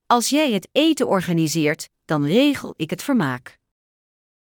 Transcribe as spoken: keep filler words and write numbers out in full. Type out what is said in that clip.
Als jij het eten organiseert, dan regel ik het vermaak.